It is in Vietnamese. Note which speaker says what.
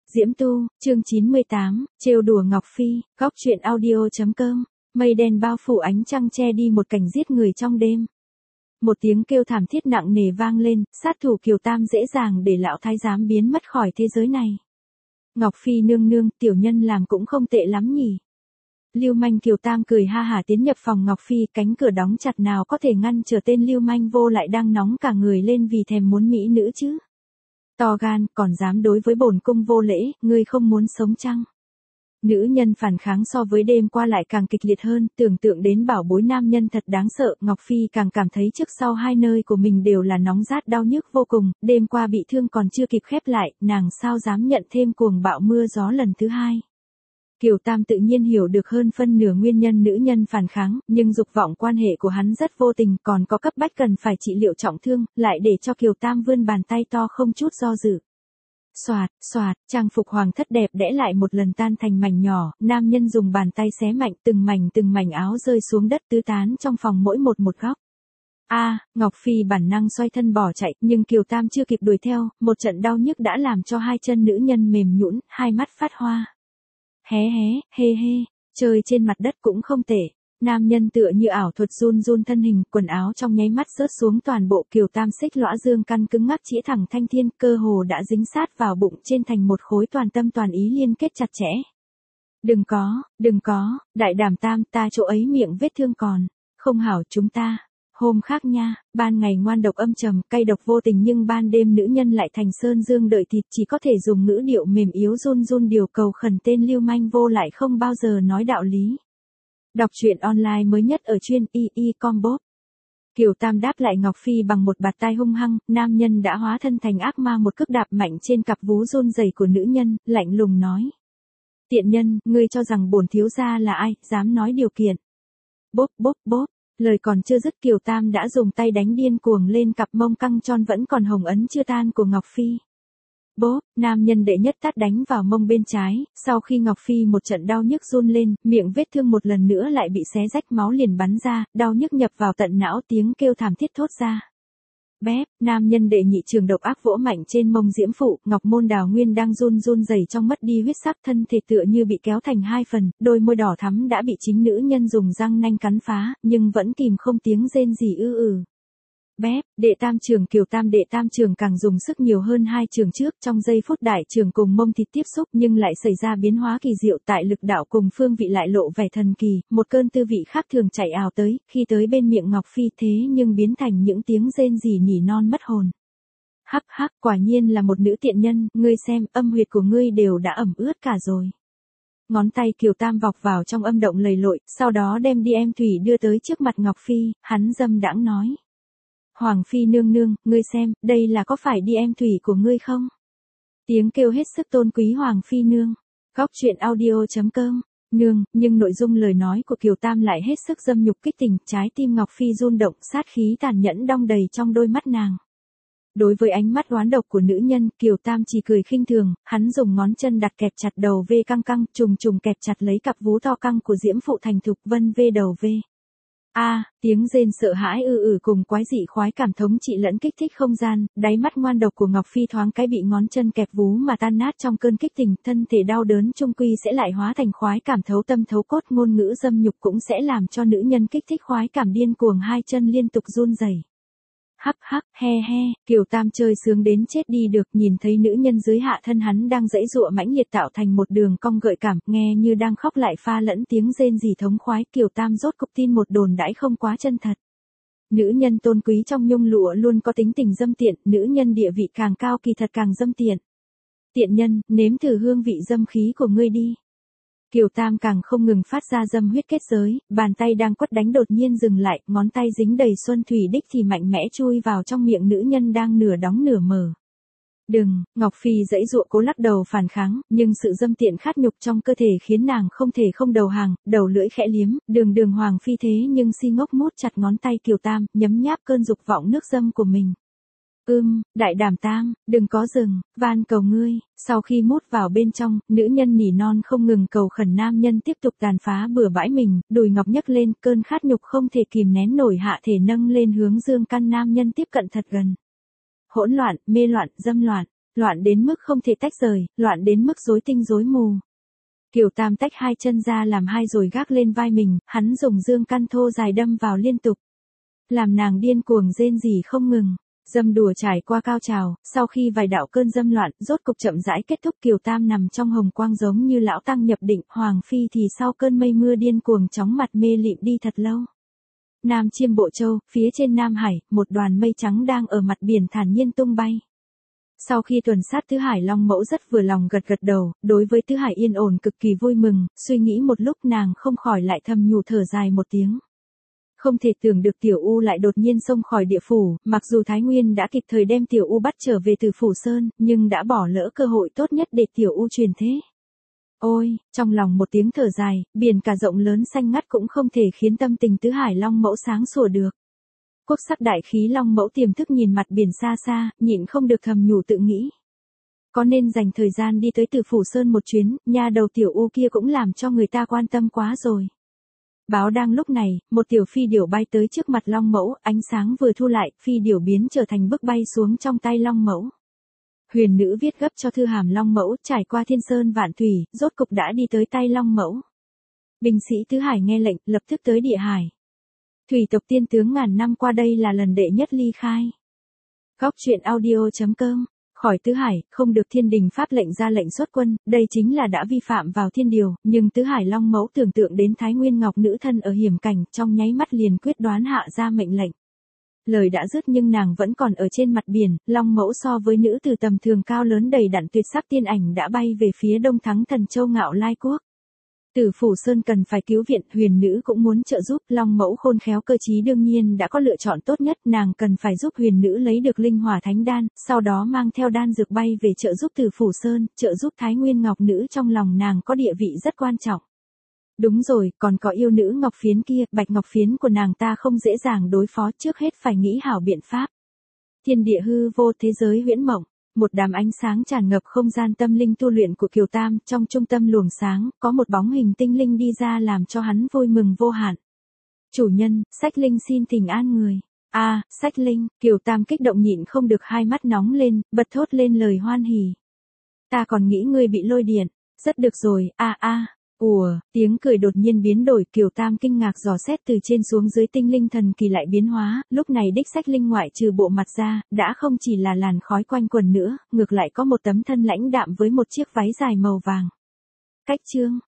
Speaker 1: Diễm Tu, chương 98, trêu đùa Ngọc Phi, góc truyện audio.com, mây đen bao phủ ánh trăng che đi một cảnh giết người trong đêm. Một tiếng kêu thảm thiết nặng nề vang lên, sát thủ Kiều Tam dễ dàng để lão thái giám biến mất khỏi thế giới này. Ngọc Phi nương nương, tiểu nhân làm cũng không tệ lắm nhỉ. Lưu manh Kiều Tam cười ha hả tiến nhập phòng Ngọc Phi, cánh cửa đóng chặt nào có thể ngăn trở tên lưu manh vô lại đang nóng cả người lên vì thèm muốn mỹ nữ chứ. To gan, còn dám đối với bổn cung vô lễ, ngươi không muốn sống chăng? Nữ nhân phản kháng so với đêm qua lại càng kịch liệt hơn, tưởng tượng đến bảo bối nam nhân thật đáng sợ, Ngọc Phi càng cảm thấy trước sau hai nơi của mình đều là nóng rát đau nhức vô cùng, đêm qua bị thương còn chưa kịp khép lại, nàng sao dám nhận thêm cuồng bạo mưa gió lần thứ hai. Kiều Tam tự nhiên hiểu được hơn phân nửa nguyên nhân nữ nhân phản kháng, nhưng dục vọng quan hệ của hắn rất vô tình, còn có cấp bách cần phải trị liệu trọng thương, lại để cho Kiều Tam vươn bàn tay to không chút do dự. Xoạt, xoạt, trang phục hoàng thất đẹp đẽ lại một lần tan thành mảnh nhỏ, nam nhân dùng bàn tay xé mạnh từng mảnh áo rơi xuống đất tứ tán trong phòng mỗi một góc. Ngọc Phi bản năng xoay thân bỏ chạy, nhưng Kiều Tam chưa kịp đuổi theo, một trận đau nhức đã làm cho hai chân nữ nhân mềm nhũn, hai mắt phát hoa. Hé, chơi trên mặt đất cũng không tệ. Nam nhân tựa như ảo thuật run thân hình, quần áo trong nháy mắt rớt xuống toàn bộ, Kiều Tam xích lõa dương căn cứng ngắc chĩa thẳng thanh thiên, cơ hồ đã dính sát vào bụng trên thành một khối toàn tâm toàn ý liên kết chặt chẽ. Đừng có, đại đảm Tam, ta chỗ ấy miệng vết thương còn, không hảo chúng ta. Hôm khác nha, ban ngày ngoan độc âm trầm, cay độc vô tình nhưng ban đêm nữ nhân lại thành sơn dương đợi thịt, chỉ có thể dùng ngữ điệu mềm yếu run điều cầu khẩn tên lưu manh vô lại không bao giờ nói đạo lý. Đọc truyện online mới nhất ở chuyên combo. Kiều Tam đáp lại Ngọc Phi bằng một bạt tai hung hăng, nam nhân đã hóa thân thành ác ma một cước đạp mạnh trên cặp vú run rẩy của nữ nhân, lạnh lùng nói. Tiện nhân, ngươi cho rằng bổn thiếu gia là ai, dám nói điều kiện. Bốp. Lời còn chưa dứt Kiều Tam đã dùng tay đánh điên cuồng lên cặp mông căng tròn vẫn còn hồng ấn chưa tan của Ngọc Phi. Bốp, nam nhân đệ nhất tát đánh vào mông bên trái, sau khi Ngọc Phi một trận đau nhức run lên, miệng vết thương một lần nữa lại bị xé rách máu liền bắn ra, đau nhức nhập vào tận não tiếng kêu thảm thiết thốt ra. Bép, nam nhân đệ nhị trường độc ác vỗ mạnh trên mông diễm phụ, Ngọc Môn Đào Nguyên đang run rẩy trong mất đi huyết sắc, thân thể tựa như bị kéo thành hai phần, đôi môi đỏ thắm đã bị chính nữ nhân dùng răng nanh cắn phá, nhưng vẫn kìm không tiếng rên gì Bép, đệ tam trường Kiều Tam đệ tam trường càng dùng sức nhiều hơn hai trường trước, trong giây phút đại trường cùng mông thịt tiếp xúc nhưng lại xảy ra biến hóa kỳ diệu, tại lực đạo cùng phương vị lại lộ vẻ thần kỳ, một cơn tư vị khác thường chạy ào tới, khi tới bên miệng Ngọc Phi thế nhưng biến thành những tiếng rên rỉ nhỉ non mất hồn. Hắc, quả nhiên là một nữ tiện nhân, ngươi xem, âm huyệt của ngươi đều đã ẩm ướt cả rồi. Ngón tay Kiều Tam vọc vào trong âm động lầy lội, sau đó đem đi em thủy đưa tới trước mặt Ngọc Phi, hắn dâm đãng nói. Hoàng Phi nương nương, ngươi xem, đây là có phải đi em thủy của ngươi không? Tiếng kêu hết sức tôn quý Hoàng Phi nương. Góc truyện audio.com. Nương, nhưng nội dung lời nói của Kiều Tam lại hết sức dâm nhục kích tình, trái tim Ngọc Phi run động, sát khí tàn nhẫn đong đầy trong đôi mắt nàng. Đối với ánh mắt oán độc của nữ nhân, Kiều Tam chỉ cười khinh thường, hắn dùng ngón chân đặt kẹp chặt đầu V căng, trùng kẹp chặt lấy cặp vú to căng của diễm phụ thành thục vân V đầu V. Tiếng rên sợ hãi cùng quái dị khoái cảm thống trị lẫn kích thích không gian, đáy mắt ngoan độc của Ngọc Phi thoáng cái bị ngón chân kẹp vú mà tan nát trong cơn kích tình, thân thể đau đớn trung quy sẽ lại hóa thành khoái cảm thấu tâm thấu cốt, ngôn ngữ dâm nhục cũng sẽ làm cho nữ nhân kích thích khoái cảm điên cuồng hai chân liên tục run rẩy. Hắc, he, Kiều Tam chơi sướng đến chết đi được, nhìn thấy nữ nhân dưới hạ thân hắn đang giãy giụa mãnh liệt tạo thành một đường cong gợi cảm, nghe như đang khóc lại pha lẫn tiếng rên rỉ thống khoái, Kiều Tam rốt cục tin một đồn đãi không quá chân thật. Nữ nhân tôn quý trong nhung lụa luôn có tính tình dâm tiện, nữ nhân địa vị càng cao kỳ thật càng dâm tiện. Tiện nhân, nếm thử hương vị dâm khí của ngươi đi. Kiều Tam càng không ngừng phát ra dâm huyết kết giới, bàn tay đang quất đánh đột nhiên dừng lại, ngón tay dính đầy xuân thủy đích thì mạnh mẽ chui vào trong miệng nữ nhân đang nửa đóng nửa mở. Đừng, Ngọc Phi giãy giụa cố lắc đầu phản kháng, nhưng sự dâm tiện khát nhục trong cơ thể khiến nàng không thể không đầu hàng, đầu lưỡi khẽ liếm, đường Hoàng Phi thế nhưng si ngốc mút chặt ngón tay Kiều Tam, nhấm nháp cơn dục vọng nước dâm của mình. Đại đảm Tam, đừng có dừng, van cầu ngươi. Sau khi mút vào bên trong, nữ nhân nỉ non không ngừng cầu khẩn nam nhân tiếp tục tàn phá bừa bãi mình, đùi ngọc nhấc lên, cơn khát nhục không thể kìm nén nổi hạ thể nâng lên hướng dương căn nam nhân tiếp cận thật gần. Hỗn loạn, mê loạn, dâm loạn. Loạn đến mức không thể tách rời, loạn đến mức rối tinh rối mù. Kiều Tam tách hai chân ra làm hai rồi gác lên vai mình, hắn dùng dương căn thô dài đâm vào liên tục. Làm nàng điên cuồng rên rỉ không ngừng. Dâm đùa trải qua cao trào, sau khi vài đạo cơn dâm loạn, rốt cục chậm rãi kết thúc, Kiều Tam nằm trong hồng quang giống như lão tăng nhập định, Hoàng Phi thì sau cơn mây mưa điên cuồng chóng mặt mê lịm đi thật lâu. Nam Chiêm Bộ Châu, phía trên Nam Hải, một đoàn mây trắng đang ở mặt biển thản nhiên tung bay. Sau khi tuần sát Tứ Hải Long Mẫu rất vừa lòng gật gật đầu, đối với Tứ Hải yên ổn cực kỳ vui mừng, suy nghĩ một lúc nàng không khỏi lại thầm nhủ thở dài một tiếng. Không thể tưởng được Tiểu U lại đột nhiên xông khỏi địa phủ, mặc dù Thái Nguyên đã kịp thời đem Tiểu U bắt trở về từ Phủ Sơn, nhưng đã bỏ lỡ cơ hội tốt nhất để Tiểu U truyền thế. Ôi, trong lòng một tiếng thở dài, biển cả rộng lớn xanh ngắt cũng không thể khiến tâm tình Tứ Hải Long Mẫu sáng sủa được. Quốc sắc đại khí Long Mẫu tiềm thức nhìn mặt biển xa xa, nhịn không được thầm nhủ tự nghĩ. Có nên dành thời gian đi tới Từ Phủ Sơn một chuyến, nha đầu Tiểu U kia cũng làm cho người ta quan tâm quá rồi. Báo đang lúc này, một tiểu phi điểu bay tới trước mặt Long Mẫu, ánh sáng vừa thu lại, phi điểu biến trở thành bức bay xuống trong tay Long Mẫu. Huyền nữ viết gấp cho thư hàm Long Mẫu, trải qua thiên sơn vạn thủy, rốt cục đã đi tới tay Long Mẫu. Binh sĩ Tứ Hải nghe lệnh, lập tức tới địa hải. Thủy tộc tiên tướng ngàn năm qua đây là lần đệ nhất ly khai. Góc truyện audio.com. Khỏi Tứ Hải, không được thiên đình phát lệnh ra lệnh xuất quân, đây chính là đã vi phạm vào thiên điều, nhưng Tứ Hải Long Mẫu tưởng tượng đến Thái Nguyên Ngọc nữ thân ở hiểm cảnh, trong nháy mắt liền quyết đoán hạ ra mệnh lệnh. Lời đã dứt nhưng nàng vẫn còn ở trên mặt biển, Long Mẫu so với nữ từ tầm thường cao lớn đầy đặn tuyệt sắc tiên ảnh đã bay về phía Đông Thắng Thần Châu Ngạo Lai Quốc. Tử Phủ Sơn cần phải cứu viện, huyền nữ cũng muốn trợ giúp, Long Mẫu khôn khéo cơ trí đương nhiên đã có lựa chọn tốt nhất, nàng cần phải giúp huyền nữ lấy được linh hỏa thánh đan, sau đó mang theo đan dược bay về trợ giúp Tử Phủ Sơn, trợ giúp Thái Nguyên Ngọc nữ trong lòng nàng có địa vị rất quan trọng. Đúng rồi, còn có yêu nữ Ngọc Phiến kia, Bạch Ngọc Phiến của nàng ta không dễ dàng đối phó, trước hết phải nghĩ hảo biện pháp. Thiên địa hư vô, thế giới huyễn mộng. Một đám ánh sáng tràn ngập không gian tâm linh tu luyện của Kiều Tam, trong trung tâm luồng sáng, có một bóng hình tinh linh đi ra làm cho hắn vui mừng vô hạn. Chủ nhân, Sách Linh xin thỉnh an người. Sách Linh, Kiều Tam kích động nhịn không được hai mắt nóng lên, bật thốt lên lời hoan hỉ. Ta còn nghĩ ngươi bị lôi điện, rất được rồi, tiếng cười đột nhiên biến đổi, Kiều Tam kinh ngạc dò xét từ trên xuống dưới, tinh linh thần kỳ lại biến hóa, lúc này đích Sách Linh ngoại trừ bộ mặt ra, đã không chỉ là làn khói quanh quần nữa, ngược lại có một tấm thân lãnh đạm với một chiếc váy dài màu vàng. Cách chương